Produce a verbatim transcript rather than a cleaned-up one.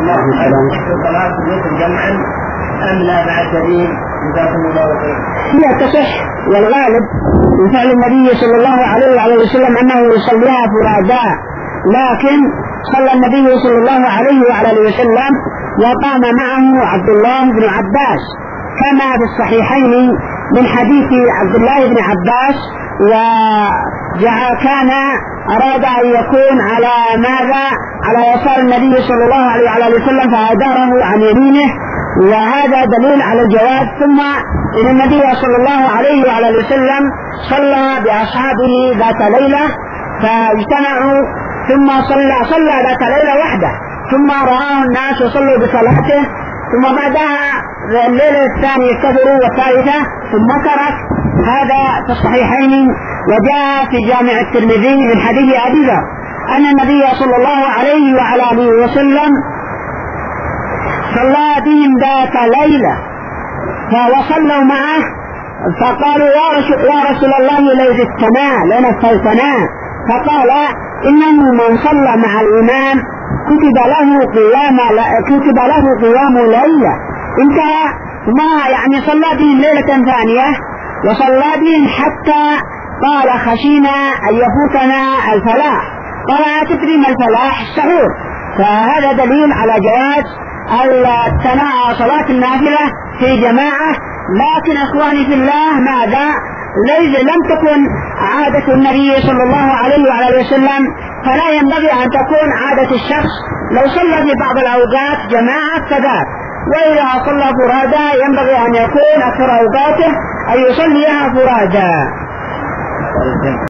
الصلاة جمعا أم لا بعد دليل؟ هي تصح، والغالب من فعل النبي صلى الله عليه وعلى وسلم أنه يصليها فرادا، لكن صلى النبي صلى الله عليه وعلى وسلم وقام معه عبد الله بن عباس كما في الصحيحين من حديث عبد الله بن عباس، وكان أراد أن يكون على ماذا على يسار النبي صلى الله عليه وعلى وسلم فأداره عن يمينه، وهذا دليل على الجواز. ثم إن النبي صلى الله عليه وعلى وسلم صلى بأصحابه ذات ليلة فاجتمعوا، ثم صلى صلى ذات ليلة وحده، ثم رآه الناس وصلوا بصلاته، ثم بعدها الليلة الثانية كثروا والثالثة ثم ترك. هذا في الصحيحين، وجاء في جامع الترمذي من حديث أبي ذر أن النبي صلى الله عليه وعلى آله وسلم صلى بهم ذات ليلة فوصلوا معه فقالوا يا رسول الله لو زدتنا لنفلتنا، فقال إنه من صلى مع الإمام كتب له قيام كتب له قيام ليلة. انتهى. ما يعني صلى بهم ليلة ثانية وصلى بهم حتى قال خشينا أن يفوتنا الفلاح. قال تدري ما الفلاح؟ السحور. فهذا دليل على جواز التناعى صلاة النافلة في جماعة. لكن أخواني في الله ماذا ليس لم تكن عادة النبي صلى الله عليه وعلى وسلم، فلا ينبغي أن تكون عادة الشخص لو صلى في بعض الأوقات جماعة كذلك، وإذا صلى فرادا ينبغي أن يكون أكثر أوقاته أن يصليها فرادا.